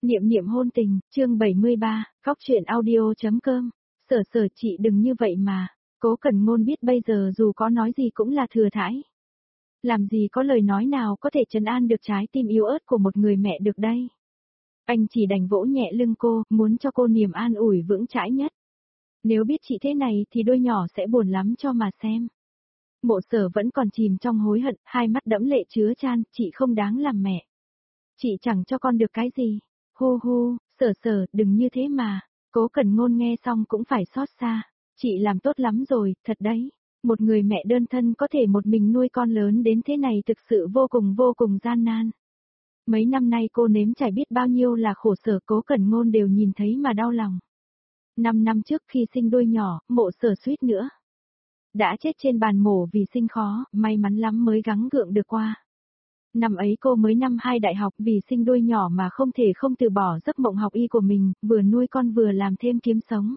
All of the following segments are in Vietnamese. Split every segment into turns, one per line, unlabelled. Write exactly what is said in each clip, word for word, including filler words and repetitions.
Niệm niệm hôn tình, chương bảy mươi ba, Cóc truyện audio.com. Sở sở chị đừng như vậy mà. Cố Cẩn Ngôn biết bây giờ dù có nói gì cũng là thừa thãi. Làm gì có lời nói nào có thể trấn an được trái tim yếu ớt của một người mẹ được đây. Anh chỉ đành vỗ nhẹ lưng cô, muốn cho cô niềm an ủi vững chãi nhất. Nếu biết chị thế này thì đôi nhỏ sẽ buồn lắm cho mà xem. Mộ Sở vẫn còn chìm trong hối hận, hai mắt đẫm lệ chứa chan, chị không đáng làm mẹ. Chị chẳng cho con được cái gì. Hu hu, Sở sở, đừng như thế mà. Cố Cẩn Ngôn nghe xong cũng phải xót xa. Chị làm tốt lắm rồi, thật đấy. Một người mẹ đơn thân có thể một mình nuôi con lớn đến thế này thực sự vô cùng vô cùng gian nan. Mấy năm nay cô nếm trải biết bao nhiêu là khổ sở, Cố Cẩn Ngôn đều nhìn thấy mà đau lòng. Năm năm trước khi sinh đôi nhỏ, Mộ Sở suýt nữa đã chết trên bàn mổ vì sinh khó, may mắn lắm mới gắng gượng được qua. Năm ấy cô mới năm hai đại học, vì sinh đôi nhỏ mà không thể không từ bỏ giấc mộng học y của mình, vừa nuôi con vừa làm thêm kiếm sống.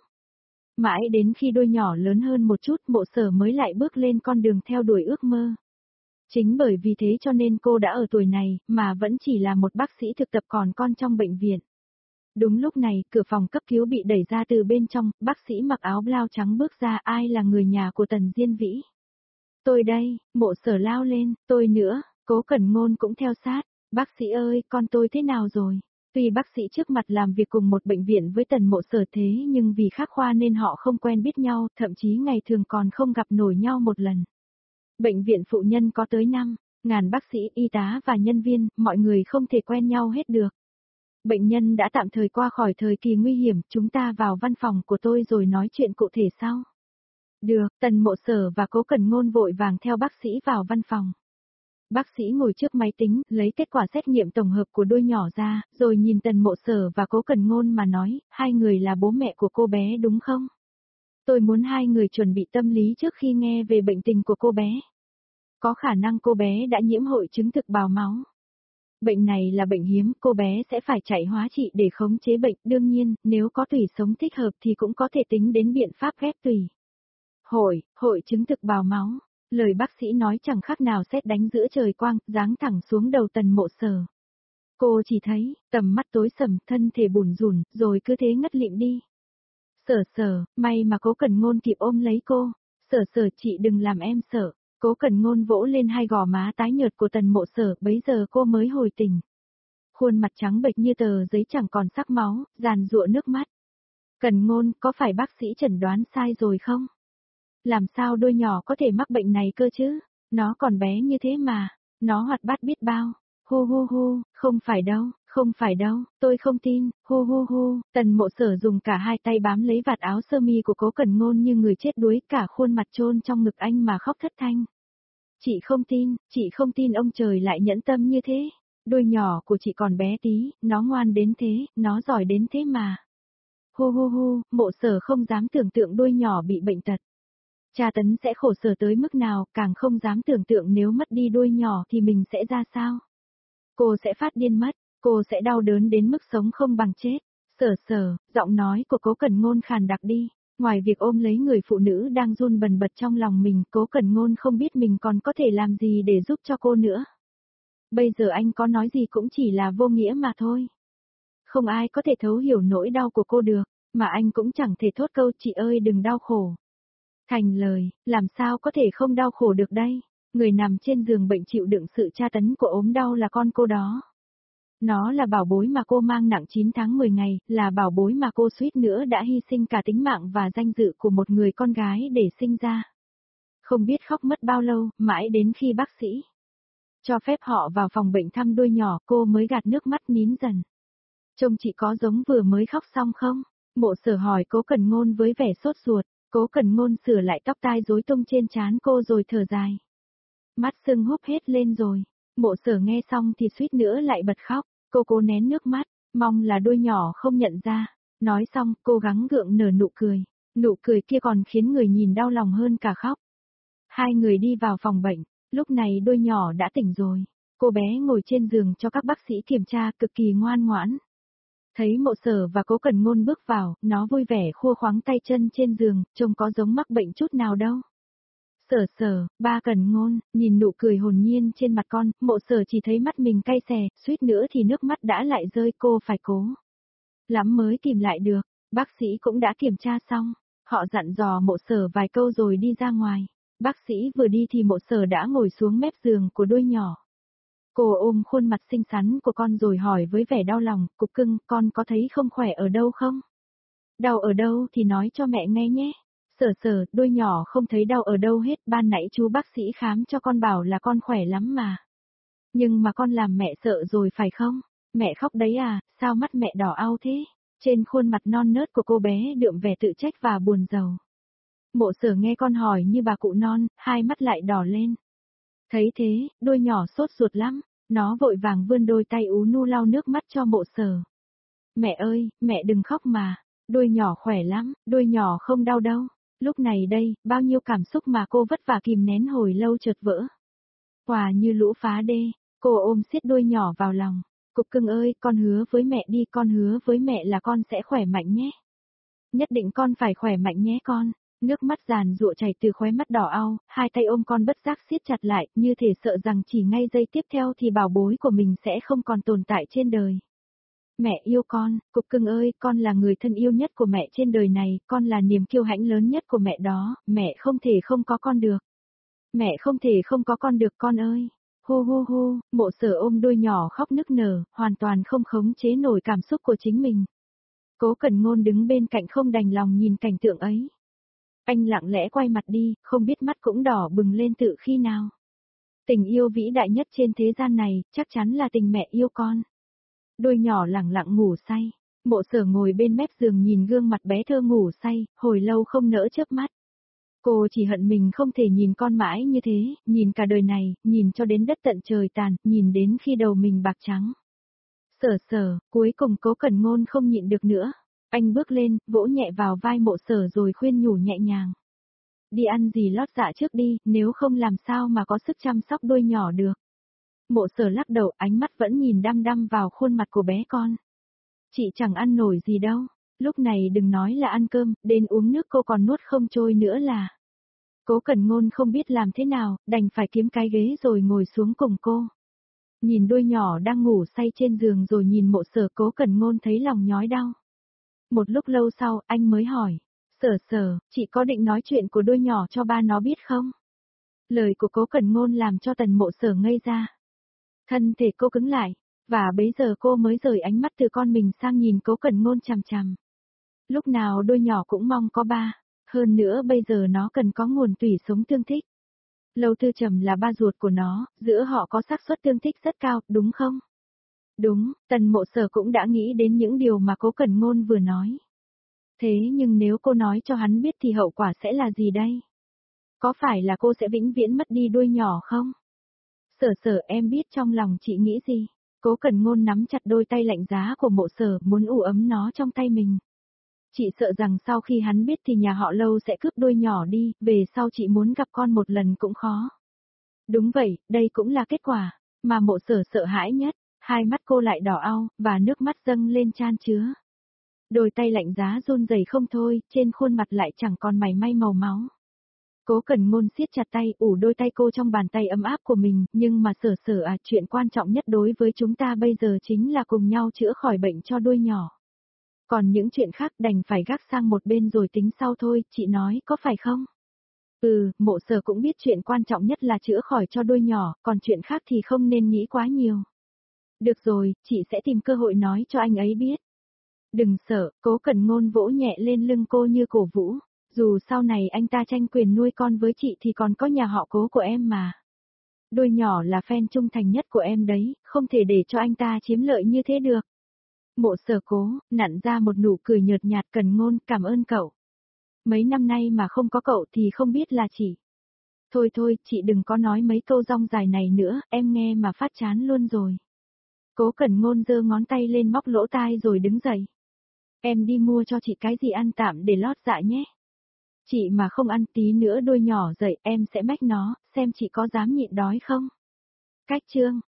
Mãi đến khi đôi nhỏ lớn hơn một chút, Mộ Sở mới lại bước lên con đường theo đuổi ước mơ. Chính bởi vì thế cho nên cô đã ở tuổi này, mà vẫn chỉ là một bác sĩ thực tập còn con trong bệnh viện. Đúng lúc này, cửa phòng cấp cứu bị đẩy ra từ bên trong, bác sĩ mặc áo blau trắng bước ra, ai là người nhà của Tần Diên Vĩ. Tôi đây, Mộ Sở lao lên, tôi nữa. Cố Cẩn Ngôn cũng theo sát. Bác sĩ ơi, con tôi thế nào rồi? Tuy bác sĩ trước mặt làm việc cùng một bệnh viện với Tần Mộ Sở thế nhưng vì khác khoa nên họ không quen biết nhau, thậm chí ngày thường còn không gặp nổi nhau một lần. Bệnh viện phụ nhân có tới năm ngàn bác sĩ, y tá và nhân viên, mọi người không thể quen nhau hết được. Bệnh nhân đã tạm thời qua khỏi thời kỳ nguy hiểm, chúng ta vào văn phòng của tôi rồi nói chuyện cụ thể sau. Được, Tần Mộ Sở và Cố Cẩn Ngôn vội vàng theo bác sĩ vào văn phòng. Bác sĩ ngồi trước máy tính, lấy kết quả xét nghiệm tổng hợp của đôi nhỏ ra, rồi nhìn Tần Mộ Sở và Cố Cẩn Ngôn mà nói, hai người là bố mẹ của cô bé đúng không? Tôi muốn hai người chuẩn bị tâm lý trước khi nghe về bệnh tình của cô bé. Có khả năng cô bé đã nhiễm hội chứng thực bào máu. Bệnh này là bệnh hiếm, cô bé sẽ phải chạy hóa trị để khống chế bệnh, đương nhiên, nếu có tủy sống thích hợp thì cũng có thể tính đến biện pháp ghép tủy. Hội, hội chứng thực bào máu. Lời bác sĩ nói chẳng khác nào sét đánh giữa trời quang, giáng thẳng xuống đầu Tần Mộ Sở. Cô chỉ thấy, tầm mắt tối sầm, thân thể bủn rủn, rồi cứ thế ngất lịm đi. Sở sở, may mà Cố Cẩn Ngôn kịp ôm lấy cô. Sở sở, chị đừng làm em sợ. Cố Cẩn Ngôn vỗ lên hai gò má tái nhợt của Tần Mộ Sở, bấy giờ cô mới hồi tỉnh. Khuôn mặt trắng bệch như tờ giấy chẳng còn sắc máu, giàn giụa nước mắt. Cẩn Ngôn, có phải bác sĩ chẩn đoán sai rồi không? Làm sao đôi nhỏ có thể mắc bệnh này cơ chứ? Nó còn bé như thế mà. Nó hoạt bát biết bao. Hu hu hu, không phải đâu, không phải đâu, tôi không tin. Hu hu hu, Tần Mộ Sở dùng cả hai tay bám lấy vạt áo sơ mi của Cố Cẩn Ngôn như người chết đuối, cả khuôn mặt chôn trong ngực anh mà khóc thất thanh. Chị không tin, chị không tin ông trời lại nhẫn tâm như thế. Đôi nhỏ của chị còn bé tí, nó ngoan đến thế, nó giỏi đến thế mà. Hu hu hu, Mộ Sở không dám tưởng tượng đôi nhỏ bị bệnh tật. Cha tấn sẽ khổ sở tới mức nào, càng không dám tưởng tượng nếu mất đi đôi nhỏ thì mình sẽ ra sao. Cô sẽ phát điên mất, cô sẽ đau đớn đến mức sống không bằng chết. Sở sở, giọng nói của Cố Cẩn Ngôn khàn đặc đi. Ngoài việc ôm lấy người phụ nữ đang run bần bật trong lòng mình, Cố Cẩn Ngôn không biết mình còn có thể làm gì để giúp cho cô nữa. Bây giờ anh có nói gì cũng chỉ là vô nghĩa mà thôi. Không ai có thể thấu hiểu nỗi đau của cô được, mà anh cũng chẳng thể thốt câu chị ơi đừng đau khổ. Thành lời, làm sao có thể không đau khổ được đây? Người nằm trên giường bệnh chịu đựng sự tra tấn của ốm đau là con cô đó. Nó là bảo bối mà cô mang nặng chín tháng mười ngày, là bảo bối mà cô suýt nữa đã hy sinh cả tính mạng và danh dự của một người con gái để sinh ra. Không biết khóc mất bao lâu, mãi đến khi bác sĩ cho phép họ vào phòng bệnh thăm đôi nhỏ, cô mới gạt nước mắt nín dần. Trông chị có giống vừa mới khóc xong không? Mộ Sở hỏi Cố Cẩn Ngôn với vẻ sốt ruột. Cố Cẩn Ngôn sửa lại tóc tai rối tung trên trán cô rồi thở dài. Mắt sưng húp hết lên rồi. Mộ Sở nghe xong thì suýt nữa lại bật khóc. Cô cố nén nước mắt, mong là đôi nhỏ không nhận ra. Nói xong, cô gắng gượng nở nụ cười. Nụ cười kia còn khiến người nhìn đau lòng hơn cả khóc. Hai người đi vào phòng bệnh. Lúc này đôi nhỏ đã tỉnh rồi. Cô bé ngồi trên giường cho các bác sĩ kiểm tra, cực kỳ ngoan ngoãn. Thấy Mộ Sở và Cố Cẩn Ngôn bước vào, nó vui vẻ khua khoáng tay chân trên giường, trông có giống mắc bệnh chút nào đâu. Sở sở, ba Cần Ngôn, nhìn nụ cười hồn nhiên trên mặt con, Mộ Sở chỉ thấy mắt mình cay xè, suýt nữa thì nước mắt đã lại rơi, cô phải cố lắm mới kìm lại được. Bác sĩ cũng đã kiểm tra xong, họ dặn dò Mộ Sở vài câu rồi đi ra ngoài. Bác sĩ vừa đi thì Mộ Sở đã ngồi xuống mép giường của đôi nhỏ. Cô ôm khuôn mặt xinh xắn của con rồi hỏi với vẻ đau lòng, Cục Cưng, con có thấy không khỏe ở đâu không? Đau ở đâu thì nói cho mẹ nghe nhé. Sở sở, đôi nhỏ không thấy đau ở đâu hết, ban nãy chú bác sĩ khám cho con bảo là con khỏe lắm mà. Nhưng mà con làm mẹ sợ rồi phải không? Mẹ khóc đấy à, sao mắt mẹ đỏ au thế? Trên khuôn mặt non nớt của cô bé đượm vẻ tự trách và buồn rầu. Mộ Sở nghe con hỏi như bà cụ non, hai mắt lại đỏ lên. Thấy thế, đôi nhỏ sốt ruột lắm, nó vội vàng vươn đôi tay ú nu lau nước mắt cho Mộ Sở. Mẹ ơi, mẹ đừng khóc mà, đôi nhỏ khỏe lắm, đôi nhỏ không đau đâu. Lúc này đây, bao nhiêu cảm xúc mà cô vất vả kìm nén hồi lâu chợt vỡ. Hòa như lũ phá đê, cô ôm siết đôi nhỏ vào lòng. Cục Cưng ơi, con hứa với mẹ đi, con hứa với mẹ là con sẽ khỏe mạnh nhé. Nhất định con phải khỏe mạnh nhé con. Nước mắt giàn giụa chảy từ khóe mắt đỏ au, hai tay ôm con bất giác siết chặt lại, như thể sợ rằng chỉ ngay giây tiếp theo thì bảo bối của mình sẽ không còn tồn tại trên đời. Mẹ yêu con, Cục Cưng ơi, con là người thân yêu nhất của mẹ trên đời này, con là niềm kiêu hãnh lớn nhất của mẹ đó, mẹ không thể không có con được. Mẹ không thể không có con được con ơi. Hu hu hu, Mộ Sở ôm đôi nhỏ khóc nức nở, hoàn toàn không khống chế nổi cảm xúc của chính mình. Cố Cẩn Ngôn đứng bên cạnh không đành lòng nhìn cảnh tượng ấy. Anh lặng lẽ quay mặt đi, không biết mắt cũng đỏ bừng lên tự khi nào. Tình yêu vĩ đại nhất trên thế gian này, chắc chắn là tình mẹ yêu con. Đôi nhỏ lặng lặng ngủ say. Mộ Sở ngồi bên mép giường nhìn gương mặt bé thơ ngủ say, hồi lâu không nỡ chớp mắt. Cô chỉ hận mình không thể nhìn con mãi như thế, nhìn cả đời này, nhìn cho đến đất tận trời tàn, nhìn đến khi đầu mình bạc trắng. Sở sở, cuối cùng Cố Cẩn Ngôn không nhịn được nữa. Anh bước lên, vỗ nhẹ vào vai Mộ Sở rồi khuyên nhủ nhẹ nhàng. Đi ăn gì lót dạ trước đi, nếu không làm sao mà có sức chăm sóc đôi nhỏ được. Mộ Sở lắc đầu, ánh mắt vẫn nhìn đăm đăm vào khuôn mặt của bé con. Chị chẳng ăn nổi gì đâu, lúc này đừng nói là ăn cơm, đến uống nước cô còn nuốt không trôi nữa là. Cố Cẩn Ngôn không biết làm thế nào, đành phải kiếm cái ghế rồi ngồi xuống cùng cô. Nhìn đôi nhỏ đang ngủ say trên giường rồi nhìn Mộ Sở, Cố Cẩn Ngôn thấy lòng nhói đau. Một lúc lâu sau, anh mới hỏi, Sở sở, chị có định nói chuyện của đôi nhỏ cho ba nó biết không? Lời của Cố Cẩn Ngôn làm cho Tần Mộ Sở ngây ra. Thân thể cô cứng lại, và bấy giờ cô mới rời ánh mắt từ con mình sang nhìn Cố Cẩn Ngôn chằm chằm. Lúc nào đôi nhỏ cũng mong có ba, hơn nữa bây giờ nó cần có nguồn tủy sống tương thích. Lâu Tư Trầm là ba ruột của nó, giữa họ có xác suất tương thích rất cao, đúng không? Đúng, Tần Mộ Sở cũng đã nghĩ đến những điều mà Cố Cẩn Ngôn vừa nói. Thế nhưng nếu cô nói cho hắn biết thì hậu quả sẽ là gì đây? Có phải là cô sẽ vĩnh viễn mất đi đôi nhỏ không? Sở sở, em biết trong lòng chị nghĩ gì? Cố Cẩn Ngôn nắm chặt đôi tay lạnh giá của Mộ Sở, muốn ủ ấm nó trong tay mình. Chị sợ rằng sau khi hắn biết thì nhà họ Lâu sẽ cướp đôi nhỏ đi, về sau chị muốn gặp con một lần cũng khó. Đúng vậy, đây cũng là kết quả mà Mộ Sở sợ hãi nhất. Hai mắt cô lại đỏ au, và nước mắt dâng lên chan chứa. Đôi tay lạnh giá run rẩy không thôi, trên khuôn mặt lại chẳng còn mảy may màu máu. Cố Cẩn Ngôn siết chặt tay, ủ đôi tay cô trong bàn tay ấm áp của mình, nhưng mà Sở sở à, chuyện quan trọng nhất đối với chúng ta bây giờ chính là cùng nhau chữa khỏi bệnh cho đôi nhỏ. Còn những chuyện khác đành phải gác sang một bên rồi tính sau thôi, chị nói có phải không? Ừ, Mộ Sở cũng biết chuyện quan trọng nhất là chữa khỏi cho đôi nhỏ, còn chuyện khác thì không nên nghĩ quá nhiều. Được rồi, chị sẽ tìm cơ hội nói cho anh ấy biết. Đừng sợ, Cố Cẩn Ngôn vỗ nhẹ lên lưng cô như cổ vũ. Dù sau này anh ta tranh quyền nuôi con với chị thì còn có nhà họ Cố của em mà. Đôi nhỏ là fan trung thành nhất của em đấy, không thể để cho anh ta chiếm lợi như thế được. Mộ Sở cố, nặn ra một nụ cười nhợt nhạt. Cẩn Ngôn, cảm ơn cậu. Mấy năm nay mà không có cậu thì không biết là chị. Thôi thôi, chị đừng có nói mấy câu rong dài này nữa, em nghe mà phát chán luôn rồi. Cố Cẩn Ngôn giơ ngón tay lên móc lỗ tai rồi đứng dậy. Em đi mua cho chị cái gì ăn tạm để lót dạ nhé. Chị mà không ăn tí nữa đôi nhỏ dậy em sẽ mách nó, xem chị có dám nhịn đói không. Cách chương.